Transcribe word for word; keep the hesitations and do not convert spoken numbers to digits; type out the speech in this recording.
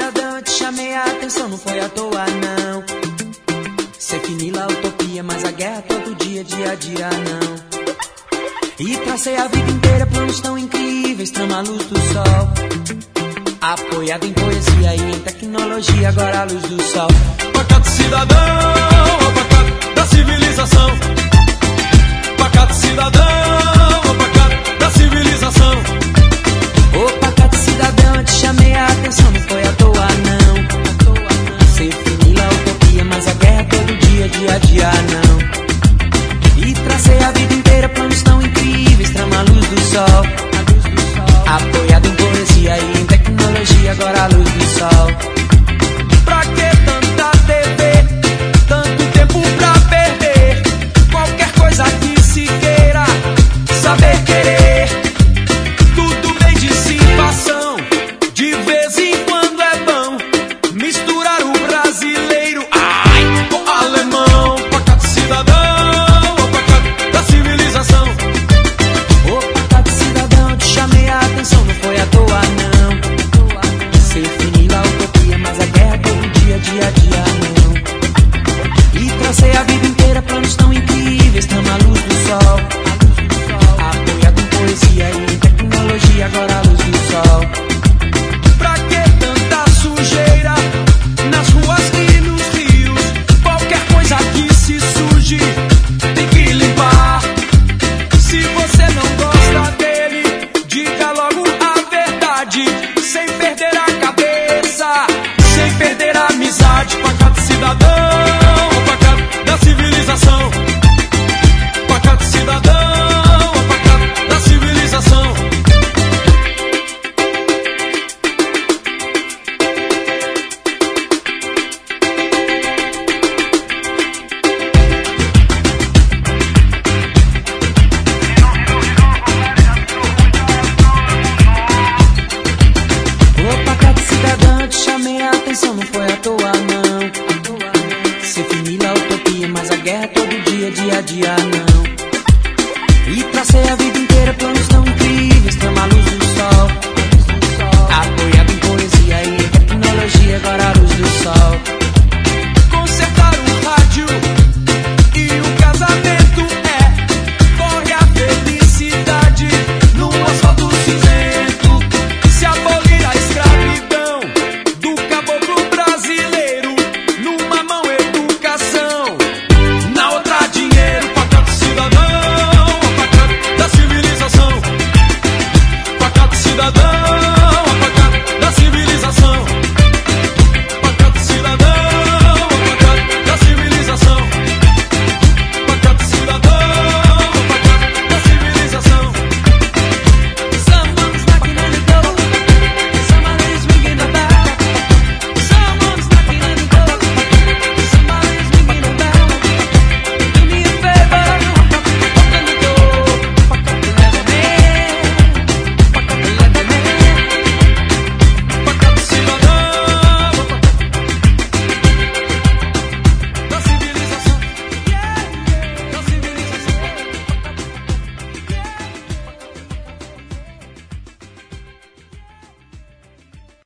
cidadão, eu te chamei a atenção, não foi à toa não. Sei que Nila a utopia, mas a guerra todo dia, dia a dia não. E tracei a vida inteira planos tão incríveis, trama a luz do sol. Apoiado em poesia e em tecnologia, agora a luz do sol. Pacato cidadão, ó pacato da civilização. Pacato cidadão, ó pacato da civilização. Ô pacato cidadão, eu te chamei a atenção, não foi